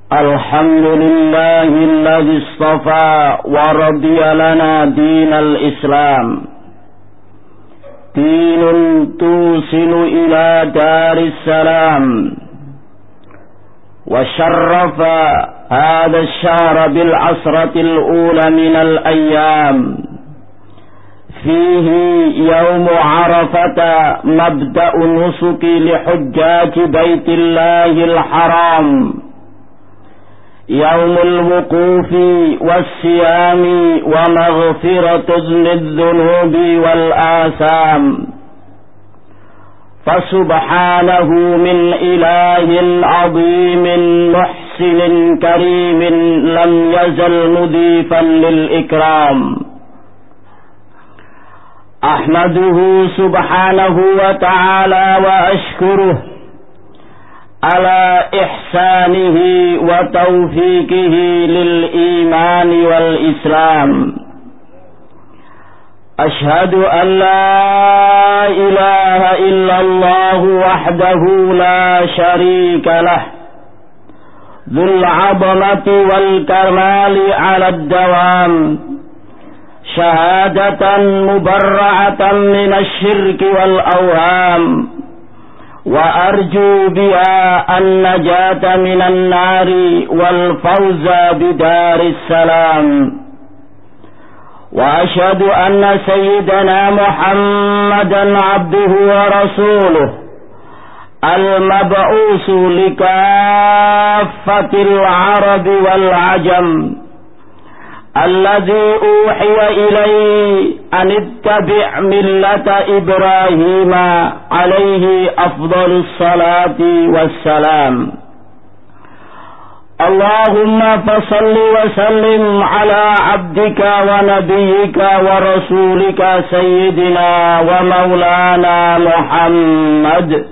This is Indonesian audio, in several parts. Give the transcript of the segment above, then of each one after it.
الحمد لله الذي اصطفى ورضي لنا دين الإسلام، دين توصل إلى دار السلام، وشرف هذا الشهر بالعشرة الأولى من الأيام، فيه يوم عرفة مبدأ النسك لحجاج بيت الله الحرام، يوم الوقوف والصيام ومغفرة للذنوب والآثام. فسبحانه من إله عظيم محسن كريم لم يزل مضيفا للإكرام. أحمده سبحانه وتعالى وأشكره على إحسانه وتوفيقه للإيمان والإسلام. أشهد أن لا إله إلا الله وحده لا شريك له، ذو العظمة والكمال على الدوام، شهادة مبرعة من الشرك والأوهام، وأرجو بها النجاة من النار والفوز بدار السلام. وأشهد أن سيدنا محمدا عبده ورسوله المبعوث لكافة العرب والعجم، الذي أوحي إليه أن اتبع ملة إبراهيم عليه أفضل الصلاة والسلام. اللهم فصل وسلم على عبدك ونبيك ورسولك سيدنا ومولانا محمد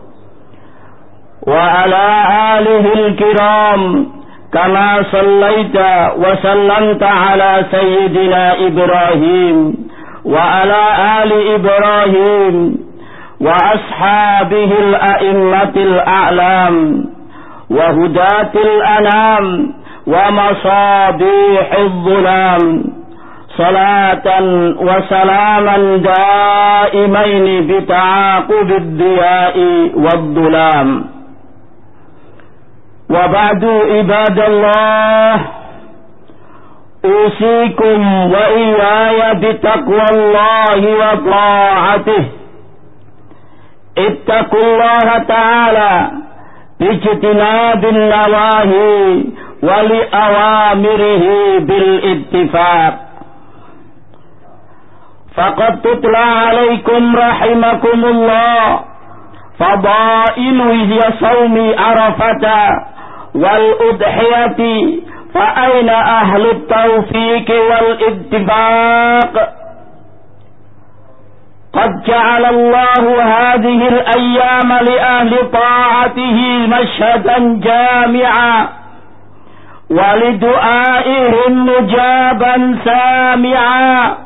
وعلى آله الكرام، كما صليت وسلمت على سيدنا إبراهيم وعلى آل إبراهيم وأصحابه الأئمة الأعلام وهداة الأنام ومصابيح الظلام، صلاة وسلاما دائمين بتعاقب الضياء والظلام. وبعد عباد الله، أوصيكم وإياي بتقوى الله وطاعته. اتقوا الله تعالى باجتناب النواهي ولأوامره بالاتفاق. فقد تتلى عليكم رحمكم الله فضائل صوم عرفة والأضحية، فأين أهل التوفيق والاتفاق؟ قد جعل الله هذه الأيام لأهل طاعته مشهدا جامعا ولدعائهم مجابا سامعا،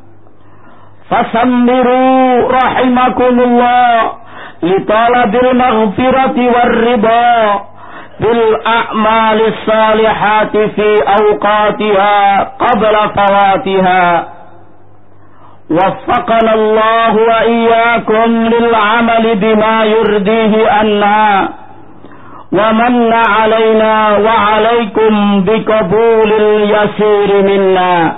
فسمروا رحمكم الله لطلب المغفرة والرضا بالأعمال الصالحات في أوقاتها قبل فواتها. وفقنا الله وإياكم للعمل بما يرضيه عنا، ومن علينا وعليكم بقبول اليسير منا.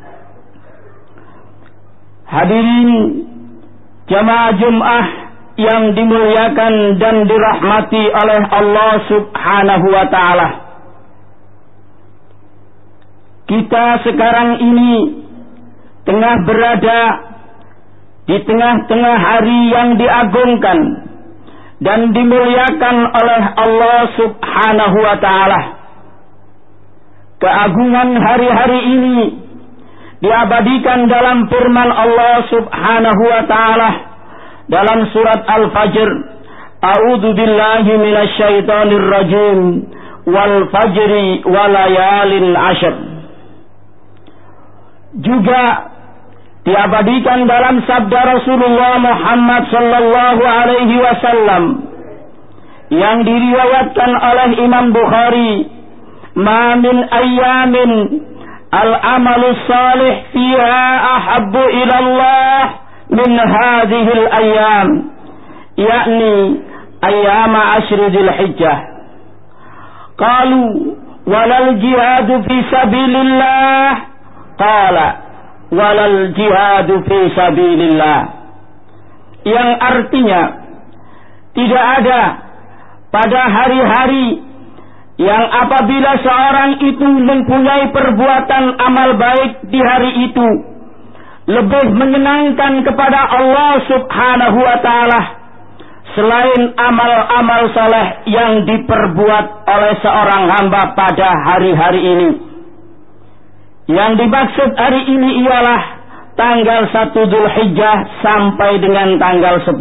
Hadirin jamaah Jum'ah yang dimuliakan dan dirahmati oleh Allah Subhanahu wa Ta'ala, kita sekarang ini tengah berada di tengah-tengah hari yang diagungkan dan dimuliakan oleh Allah Subhanahu wa Ta'ala. Keagungan hari-hari ini diabadikan dalam firman Allah Subhanahu wa Ta'ala dalam surat Al-Fajr. A'udzu billahi minasyaitonir rajim. Wal fajri walayalin ashr. Juga diabadikan dalam sabda Rasulullah Muhammad sallallahu alaihi wasallam yang diriwayatkan oleh Imam Bukhari ma min ayyamin al-amalu salih fiha ahabbu ila Allah min hadhil ayyam, yakni ayyam ashri Dzulhijjah. Qalu walal jihadu fi sabilillah, qala walal jihadu fi sabilillah, yang artinya tidak ada pada hari-hari yang apabila seorang itu mempunyai perbuatan amal baik di hari itu lebih menyenangkan kepada Allah Subhanahu wa ta'ala selain amal-amal soleh yang diperbuat oleh seorang hamba pada hari-hari ini. Yang dimaksud hari ini ialah tanggal 1 Dzulhijjah sampai dengan tanggal 10.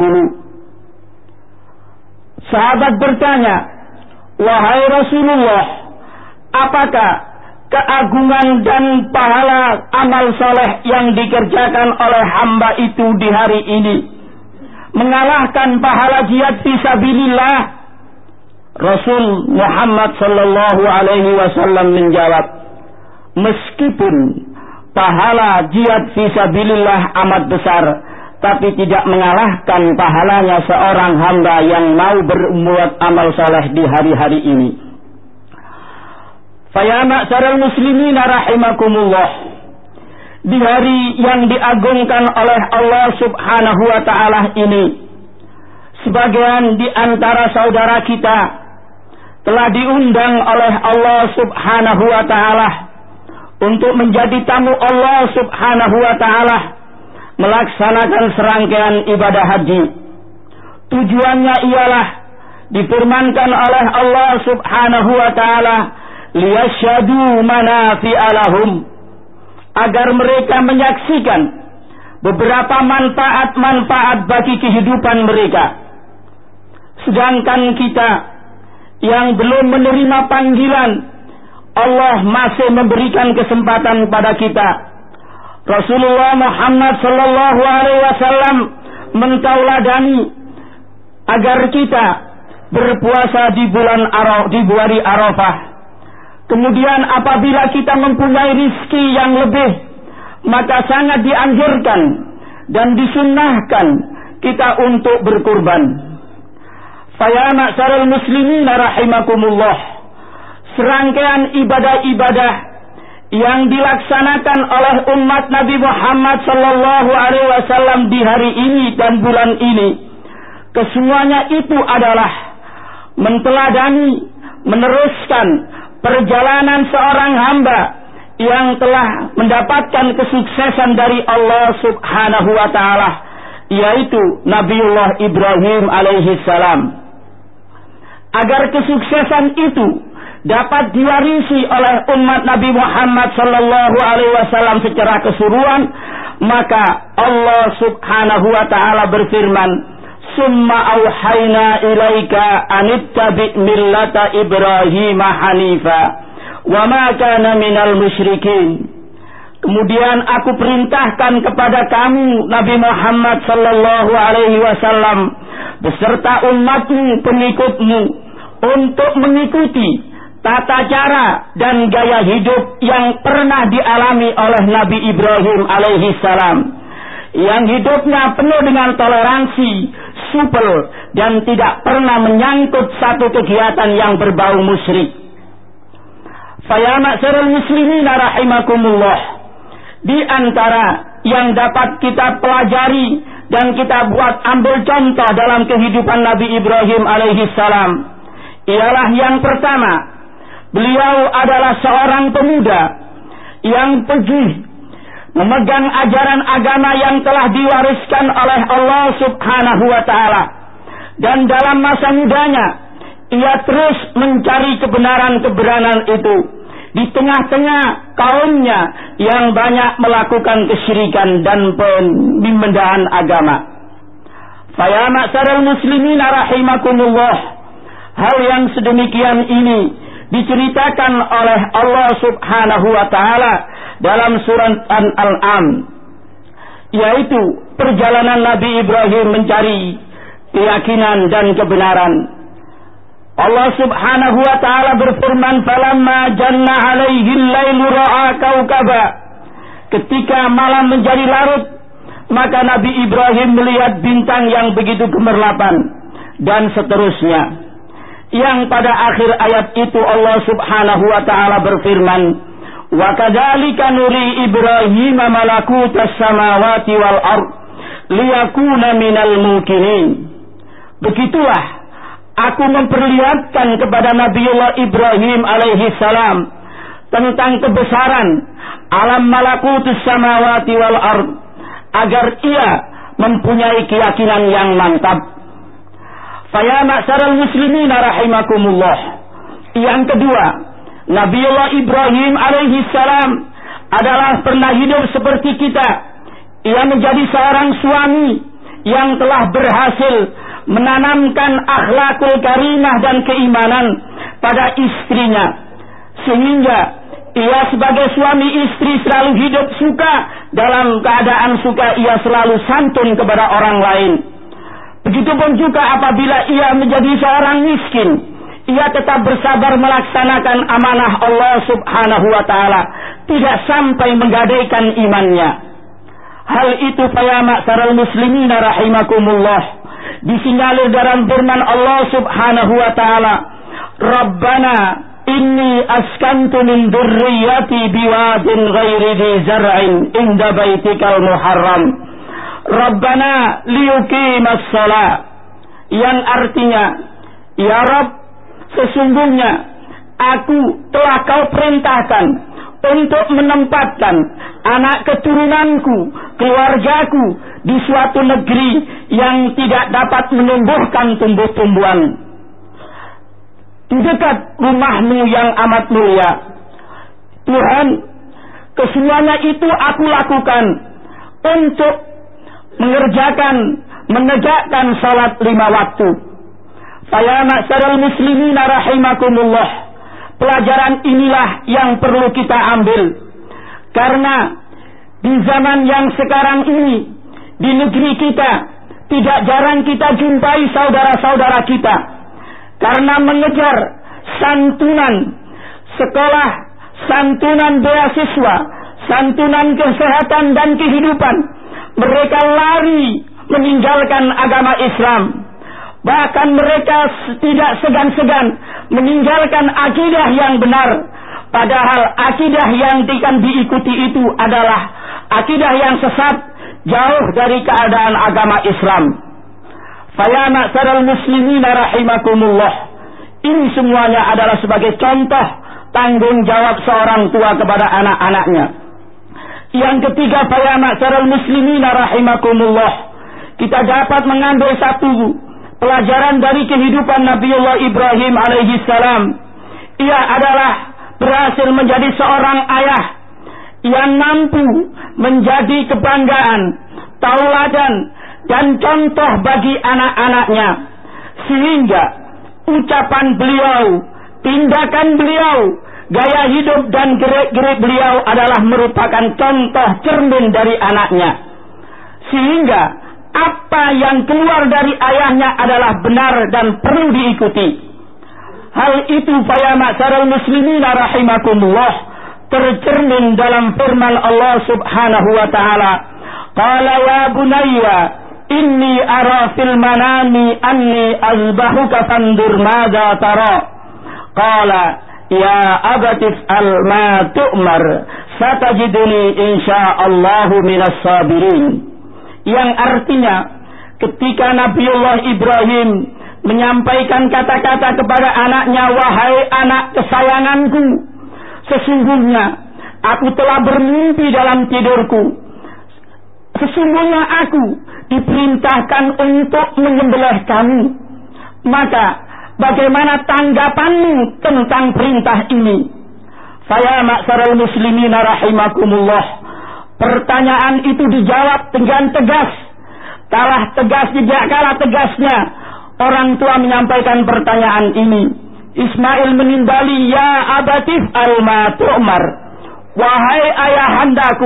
Sahabat bertanya, wahai Rasulullah, apakah keagungan dan pahala amal soleh yang dikerjakan oleh hamba itu di hari ini mengalahkan pahala jihad fisabilillah? Rasul Muhammad sallallahu alaihi wasallam menjawab, meskipun pahala jihad fisabilillah amat besar, tapi tidak mengalahkan pahalanya seorang hamba yang mau berbuat amal saleh di hari-hari ini. Fa ma'syaral muslimin rahimakumullah, di hari yang diagungkan oleh Allah Subhanahu wa ta'ala ini, sebagian di antara saudara kita telah diundang oleh Allah Subhanahu wa ta'ala untuk menjadi tamu Allah Subhanahu wa ta'ala melaksanakan serangkaian ibadah haji. Tujuannya ialah difirmankan oleh Allah Subhanahu wa ta'ala, liyasyhadu manafi'a lahum, agar mereka menyaksikan beberapa manfaat-manfaat bagi kehidupan mereka. Sedangkan kita yang belum menerima panggilan, Allah masih memberikan kesempatan pada kita. Rasulullah Muhammad sallallahu alaihi wasallam mentauladani agar kita berpuasa di hari Arafah. Kemudian apabila kita mempunyai rizki yang lebih, maka sangat dianjurkan dan disunnahkan kita untuk berkurban. Fa ya ma'syaral muslimin rahimakumullah, serangkaian ibadah-ibadah yang dilaksanakan oleh umat Nabi Muhammad sallallahu alaihi wasallam di hari ini dan bulan ini, kesemuanya itu adalah menteladani, meneruskan perjalanan seorang hamba yang telah mendapatkan kesuksesan dari Allah Subhanahu wa ta'ala, yaitu Nabiullah Ibrahim alaihi salam. Agar kesuksesan itu dapat diwarisi oleh umat Nabi Muhammad sallallahu alaihi wasallam secara keseluruhan, maka Allah Subhanahu wa ta'ala berfirman, summa auhayna ilaika anittabi millata Ibrahim hanifa wa ma kana minal musyrikin. Kemudian aku perintahkan kepada kamu Nabi Muhammad sallallahu alaihi wasallam beserta umatmu, pengikutmu, untuk mengikuti tata cara dan gaya hidup yang pernah dialami oleh Nabi Ibrahim alaihi salam, yang hidupnya penuh dengan toleransi, supel, dan tidak pernah menyangkut satu kegiatan yang berbau musyrik. Fa ya ma'syaral muslimin rahimakumullah, di antara yang dapat kita pelajari dan kita buat ambil contoh dalam kehidupan Nabi Ibrahim alaihi salam ialah yang pertama, beliau adalah seorang pemuda yang teguh memegang ajaran agama yang telah diwariskan oleh Allah Subhanahu wa ta'ala, dan dalam masa mudanya ia terus mencari kebenaran-kebenaran itu di tengah-tengah kaumnya yang banyak melakukan kesyirikan dan pembedahan agama. Fa ya ma'syaral muslimin rahimakumullah, hal yang sedemikian ini diceritakan oleh Allah Subhanahu wa ta'ala dalam surat Al-An'am, yaitu perjalanan Nabi Ibrahim mencari keyakinan dan kebenaran. Allah Subhanahu wa taala berfirman, "Falamma janna 'alaihi al-lailu ra'a kaukaba." Ketika malam menjadi larut, maka Nabi Ibrahim melihat bintang yang begitu gemerlapan, dan seterusnya. Yang pada akhir ayat itu Allah Subhanahu wa taala berfirman, "Wa kadzalika nuri Ibrahim malakutas samawati wal ard liyakuna minal mukminin." Begitulah aku memperlihatkan kepada Nabiullah Ibrahim alaihi salam tentang kebesaran alam malakutus samawati wal ard, agar ia mempunyai keyakinan yang mantap. Faya ma'syaral muslimin rahimakumullah. Yang kedua, Nabiullah Ibrahim alaihi salam adalah pernah hidup seperti kita. Ia menjadi seorang suami yang telah berhasil menanamkan akhlakul karimah dan keimanan pada istrinya, sehingga ia sebagai suami istri selalu hidup suka. Dalam keadaan suka ia selalu santun kepada orang lain. Begitupun juga apabila ia menjadi seorang miskin, ia tetap bersabar melaksanakan amanah Allah Subhanahu wa taala, tidak sampai menggadaikan imannya. Hal itu faya ma'syaral muslimin rahimakumullah disinyalir dalam firman Allah Subhanahu wa taala, "Rabbana inni askantu min dzurriyyati biwadin ghairi dzi zar'in inda baitikal muharram Rabbana liyuqimas shalah." Yang artinya, ya Rabb, sesungguhnya aku telah kau perintahkan untuk menempatkan anak keturunanku, keluargaku di suatu negeri yang tidak dapat menumbuhkan tumbuh-tumbuhan, di dekat rumahmu yang amat mulia. Tuhan, kesemuanya itu aku lakukan untuk menegakkan salat 5 waktu. Faya ma'syaral muslimin rahimakumullah. Pelajaran inilah yang perlu kita ambil, karena di zaman yang sekarang ini, di negeri kita, tidak jarang kita jumpai saudara-saudara kita karena mengejar santunan sekolah, santunan beasiswa, santunan kesehatan dan kehidupan, mereka lari meninggalkan agama Islam. Bahkan mereka tidak segan-segan meninggalkan akidah yang benar, padahal akidah yang akan diikuti itu adalah akidah yang sesat, jauh dari keadaan agama Islam. Faya ma'syaral muslimin rahimakumullah. Ini semuanya adalah sebagai contoh tanggung jawab seorang tua kepada anak-anaknya. Yang ketiga, faya ma'syaral muslimin rahimakumullah, kita dapat mengambil satu pelajaran dari kehidupan Nabiullah Ibrahim alaihi salam. Ia adalah berhasil menjadi seorang ayah yang mampu menjadi kebanggaan, tauladan dan contoh bagi anak-anaknya, sehingga ucapan beliau, tindakan beliau, gaya hidup dan gerak-gerik beliau adalah merupakan contoh cermin dari anaknya, sehingga apa yang keluar dari ayahnya adalah benar dan perlu diikuti. Hal itu faya ma'syaral muslimin rahimakumullah tercermin dalam firman Allah Subhanahu wa taala, qala ya bunayya inni ara fil manami anni azbahuka fandur madza tara, qala ya abatif al ma tu'mar satajiduni insyaallahu minas sabirin. Yang artinya, ketika Nabiullah Ibrahim menyampaikan kata-kata kepada anaknya, wahai anak kesayanganku, sesungguhnya aku telah bermimpi dalam tidurku. Sesungguhnya aku diperintahkan untuk menyembelih kamu. Maka bagaimana tanggapanmu tentang perintah ini? Faya ma'syaral muslimin rahimakumullah. Pertanyaan itu dijawab dengan tegas. Kalah tegasnya orang tua menyampaikan pertanyaan ini. Ismail menimbali, ya abatif al-ma tu'mar, wahai ayahandaku,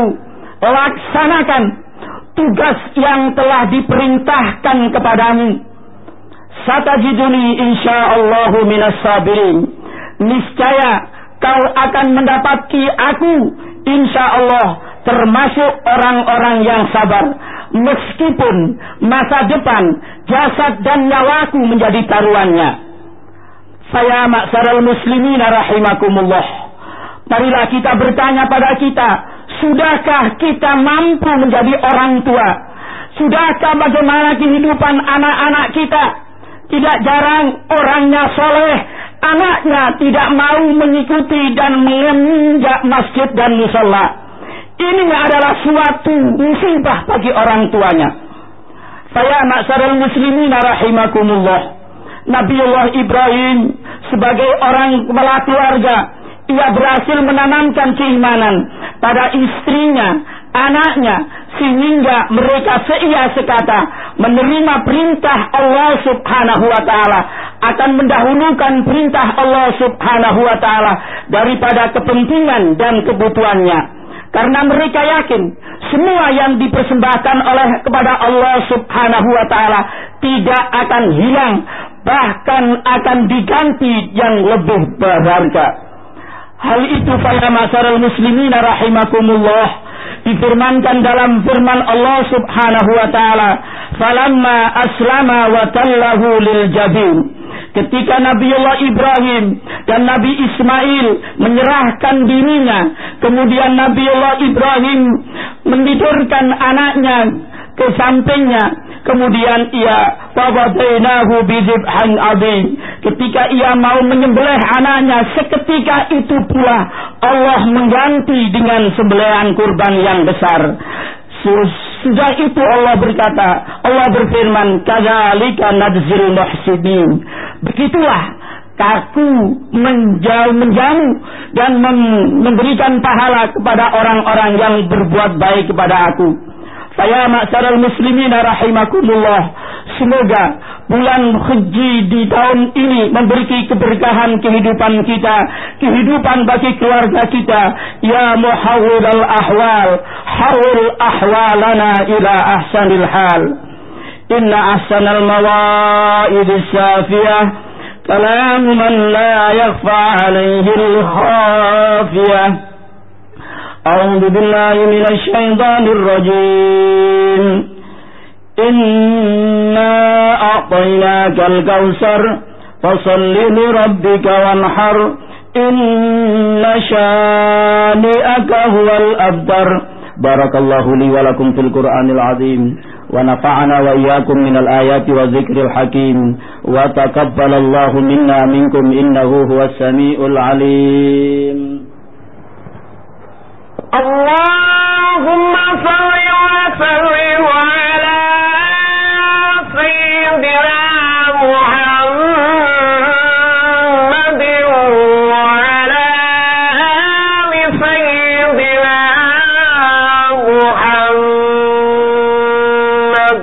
laksanakan tugas yang telah diperintahkan kepadamu. satajiduni insyaallahu minas sabirin. Niscaya kau akan mendapati aku insyaallah termasuk orang-orang yang sabar, meskipun masa depan jasad dan nyawaku menjadi taruhannya. Saya ma'syaral muslimin rahimakumullah, marilah kita bertanya pada kita, sudahkah kita mampu menjadi orang tua? Sudahkah bagaimana kehidupan anak-anak kita? Tidak jarang orangnya soleh, anaknya tidak mau mengikuti dan menginjak masjid dan musholla. Ini adalah suatu musibah bagi orang tuanya. Saya ma'syaral muslimin rahimakumullah, Nabiullah Ibrahim sebagai orang kepala keluarga, ia berhasil menanamkan keimanan pada istrinya, anaknya, sehingga mereka seia sekata menerima perintah Allah subhanahu wa ta'ala, akan mendahulukan perintah Allah subhanahu wa ta'ala daripada kepentingan dan kebutuhannya. Karena mereka yakin semua yang dipersembahkan oleh kepada Allah subhanahu wa ta'ala tidak akan hilang, bahkan akan diganti yang lebih berharga. Hal itu para ma'syaral muslimin rahimakumullah difirmankan dalam firman Allah subhanahu wa ta'ala, falamma aslama wa tallahu lil jabin. Ketika Nabiullah Ibrahim dan Nabi Ismail menyerahkan dirinya, kemudian Nabiullah Ibrahim menidurkan anaknya ke sampingnya, kemudian ia fawadainahu bizibhan adzim. Ketika ia mau menyembelih anaknya, seketika itu pula Allah mengganti dengan sembelihan kurban yang besar. Sudah itu Allah berkata, Allah berfirman, kadzalika nadzil muhsinin. Begitulah aku menjamu dan memberikan pahala kepada orang-orang yang berbuat baik kepada aku. Saya ma'syaral muslimin rahimakumullah, semoga bulan Haji di tahun ini memberi keberkahan kehidupan kita, kehidupan bagi keluarga kita. Ya muhawwilal ahwal, hawwil ahwalana ila ahsanil hal. Inna ahsanal mawa'id syafiyah kalamu man la yakhfa alaihi al-khafiyah. A'udzu billahi minasy syaithanir rajim. Inna a'tainakal kautsar fasholli li rabbika wanhar inna syani'aka huwal abtar. Barakallahu li wa lakum fil Qur'anil azim wa nafa'ana wa iyyakum minal ayati wa dzikril hakim wa taqabbalallahu minna minkum innahu huwas samiul alim. Allahumma shalli wa sallim ala sayyidina Muhammadin wa ala ali sayyidina Muhammad.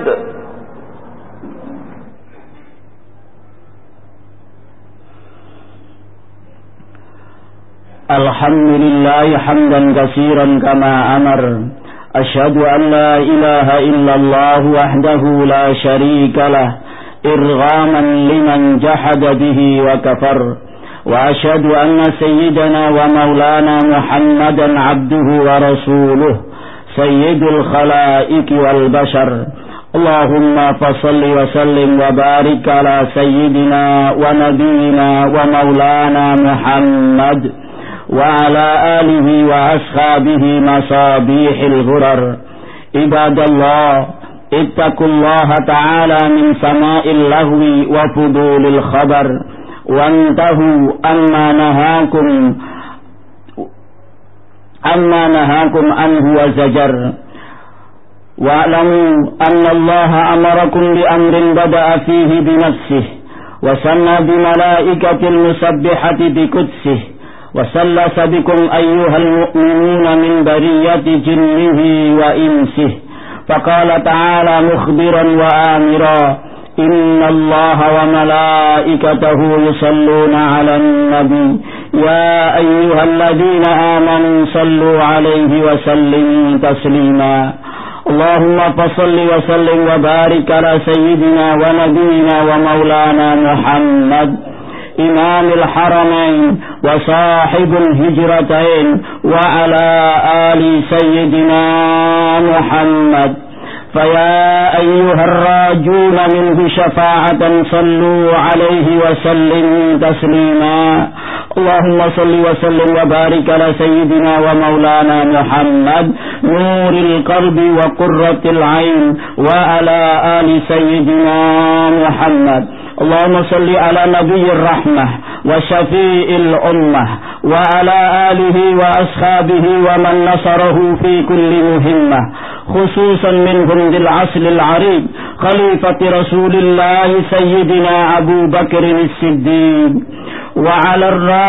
Alhamdulillah hamdan katsiran kama amar. Asyhadu an la ilaha illallah wahdahu la syarika lah irghaman liman jahada bihi wa kafar. Wa asyhadu anna sayyidana wa maulana Muhammadan abduhu wa rasuluh sayyidul khalaiqi wal bashar. Allahumma fassalli wa sallim wa barik ala sayyidina wa nabiyyina wa maulana Muhammad wa ala alihi wa ashabihi masabihil ghurar. Ibadallah, ittaqullaha ta'ala min sama'il lahwi wa fudulil khabar wantahu amma nahakum anhu wa zajar. Wa'lamu anna Allaha amarakum bi amrin bada'a fihi bi nafsihi wa sanna bi malaikatil musabbihati bi qudsih وسلس بكم أيها المؤمنون من برية جنه وإنسه فقال تعالى مخبرا وآمرا إن الله وملائكته يصلون على النبي يا أيها الذين آمنوا صلوا عليه وسلموا تسليما اللهم فصل وسلم وبارك على سيدنا ونبينا ومولانا محمد إمام الحرمين وصاحب الهجرتين وعلى آل سيدنا محمد. فيا أيها الراجون منه شفاعة صلوا عليه وسلموا تسليما. اللهم صل وسلم وبارك على سيدنا ومولانا محمد نور القلب وقرة العين وعلى آل سيدنا محمد. اللهم صل على نبي الرحمة وشفيء الأمة وعلى آله وأصحابه ومن نصره في كل مهمة، خصوصا منهم ذي العصر العريق خليفة رسول الله سيدنا أبو بكر الصديق، وعلى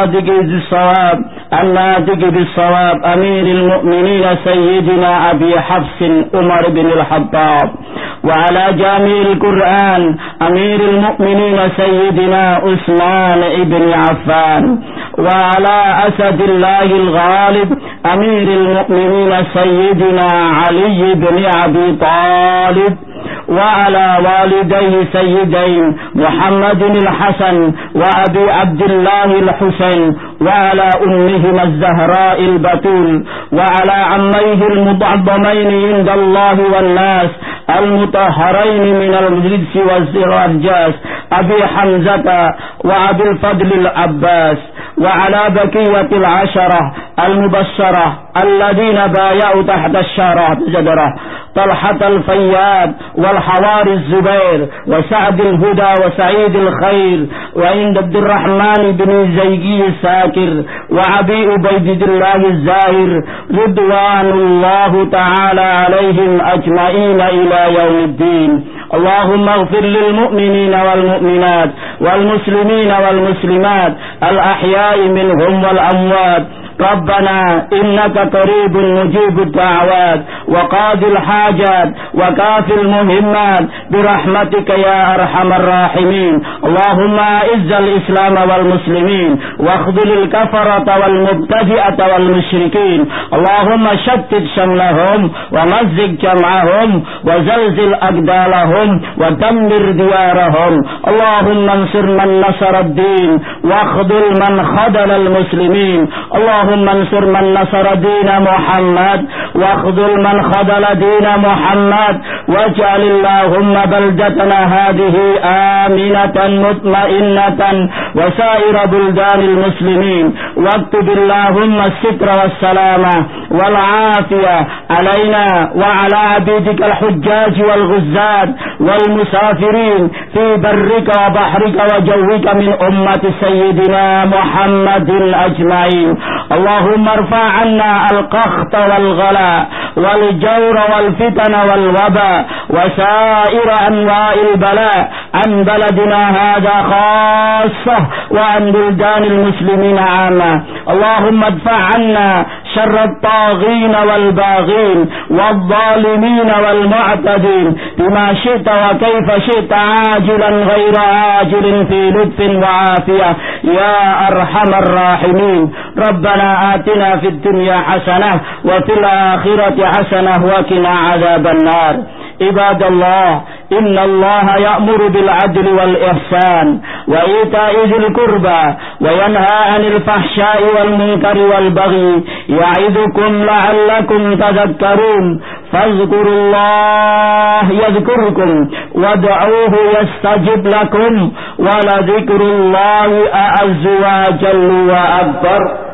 الناطق بالصواب أمير المؤمنين سيدنا أبي حفص عمر بن الخطاب، وعلى جامع القرآن أمير المؤمنين سيدنا عثمان بن عفان، وعلى أسد الله الغالب أمير المؤمنين سيدنا علي بن أبي طالب، وعلى والديه سيدين محمد الحسن وأبي عبد الله الحسين، وعلى أمهما الزهراء البتول، وعلى عميه المعظمين عند الله والناس المطهرين من الرجس والرجاس أبي حمزة وأبي الفضل العباس، وعلى بقية العشرة المبشرة الذين بايعوا تحت الشجرة طلحة الفياد والحواري الزبير وسعد الهدى وسعيد الخير وعند عبد الرحمن بن زيدي الساكر وأبي عبيد الله الزاهر رضوان الله تعالى عليهم أجمعين إلى يوم الدين. اللهم اغفر للمؤمنين والمؤمنات والمسلمين والمسلمات الأحياء منهم والأموات. ربنا إنك قريب مجيب الدعوات وقاضي الحاجات وكافي المهمات برحمتك يا أرحم الراحمين. اللهم أعز الإسلام والمسلمين واخذل الكفرة والمبتدئة والمشركين. اللهم شتت شملهم ومزق جمعهم وزلزل أقدالهم ودمر ديارهم. اللهم انصر من نصر الدين واخذل من خذل المسلمين. اللهم انصر من نصر دين محمد واخذل من خذل دين محمد، واجعل اللهم بلدتنا هذه آمنة مطمئنة وسائر بلدان المسلمين، واكتب اللهم الستر والسلامة والعافية علينا وعلى عبيدك الحجاج والغزاة والمسافرين في برك وبحرك وجوك من أمة سيدنا محمد أجمعين. اللهم ارفع عنا القحط والغلاء والجور والفتن والوباء وسائر أنواع البلاء عن بلدنا هذا خاصة وعن بلدان المسلمين عامة. اللهم ادفع عنا شر الطاغين والباغين والظالمين والمعتدين بما شئت وكيف شئت عاجلا غير عاجل في لطف وعافية يا أرحم الراحمين. ربنا آتنا في الدنيا حسنة وفي الآخرة حسنة وقنا عذاب النار. عباد الله، إن الله يأمر بالعدل والإحسان وإيتاء ذي القربى وينهى عن الفحشاء والمنكر والبغي يعظكم لعلكم تذكرون. فاذكروا الله يذكركم وادعوه يستجب لكم ولذكر الله أعز وجل وأكبر.